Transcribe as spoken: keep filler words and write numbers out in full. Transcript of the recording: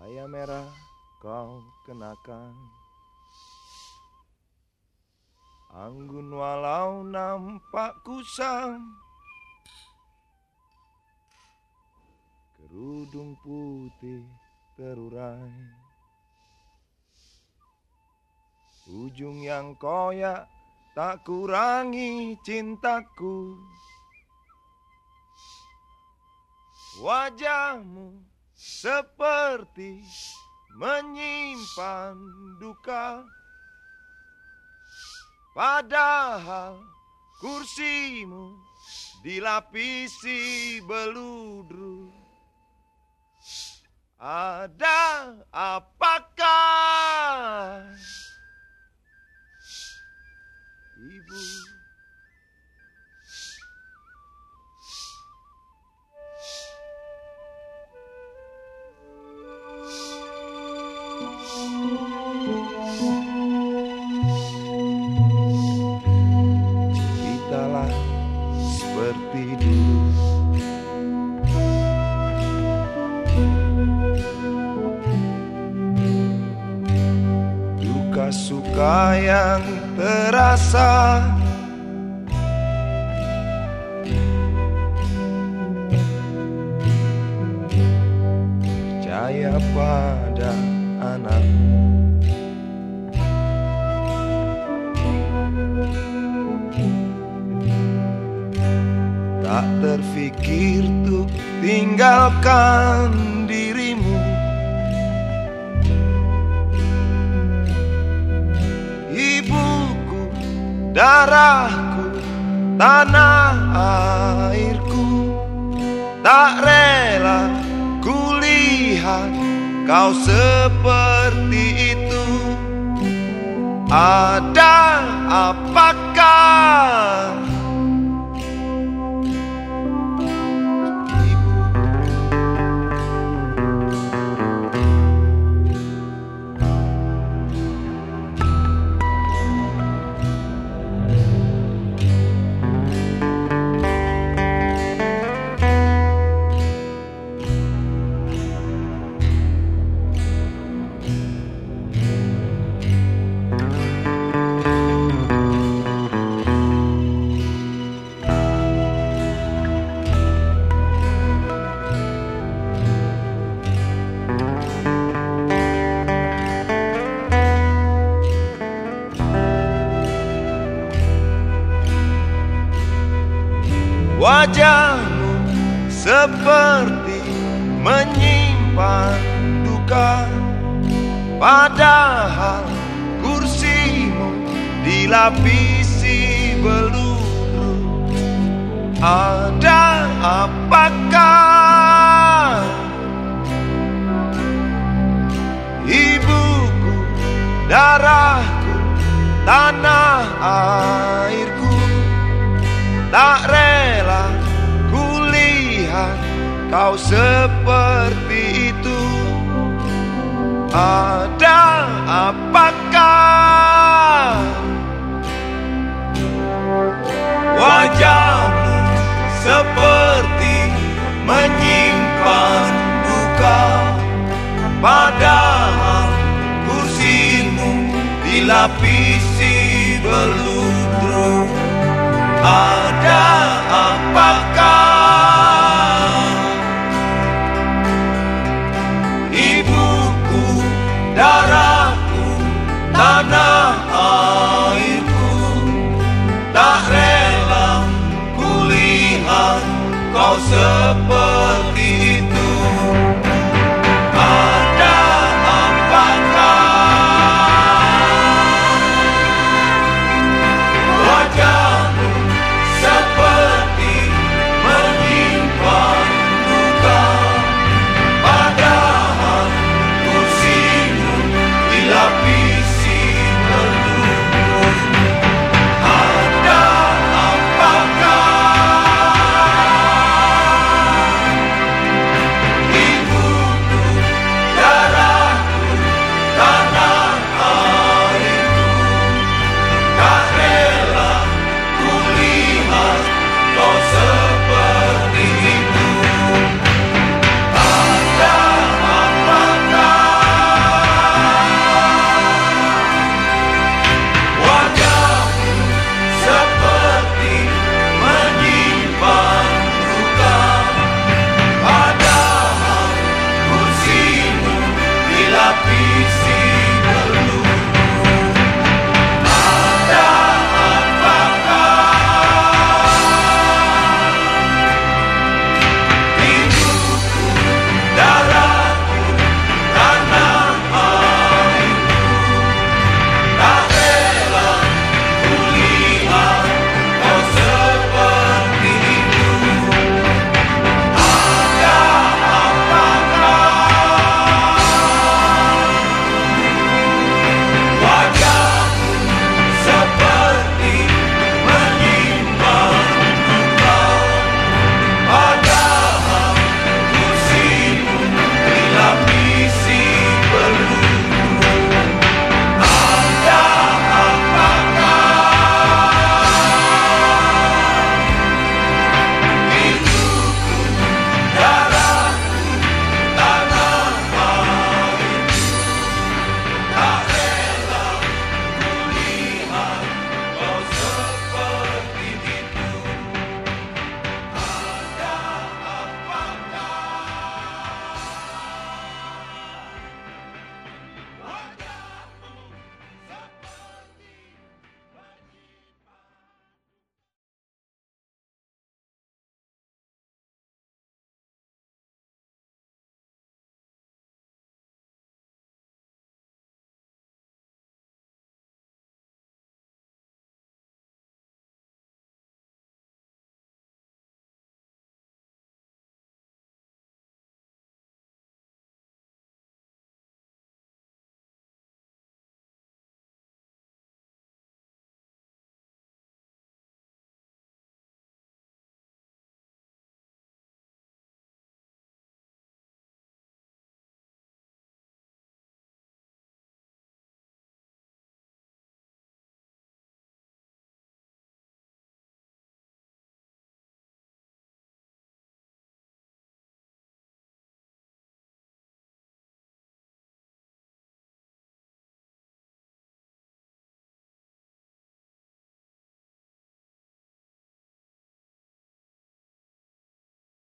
Cahaya merah kau kenakan, anggun walau nampak kusam, kerudung putih terurai, ujung yang koyak tak kurangi cintaku. Wajahmu seperti menyimpan duka, padahal kursimu dilapisi beludru. Ada apakah, Ibu? Ceritalah seperti dulu, duka suka yang terasa, percaya pada anakmu. Tak terfikir untuk tinggalkan dirimu. Ibuku, darahku, tanah airku, tak rela kulihat kau seperti itu. Ada apakah, Ibu? Wajahmu seperti menyimpan duka, padahal kursimu dilapisi beludru. Ada apakah, Ibuku, darahku, tanah airku, tak rela kulihat kau seperti itu. Ada apakah, wajahmu seperti menyimpan duka, padahal kursimu dilapisi beludru. Ada apakah, Ibuku, darahku, tanah airku, tak rela kulihat kau seperti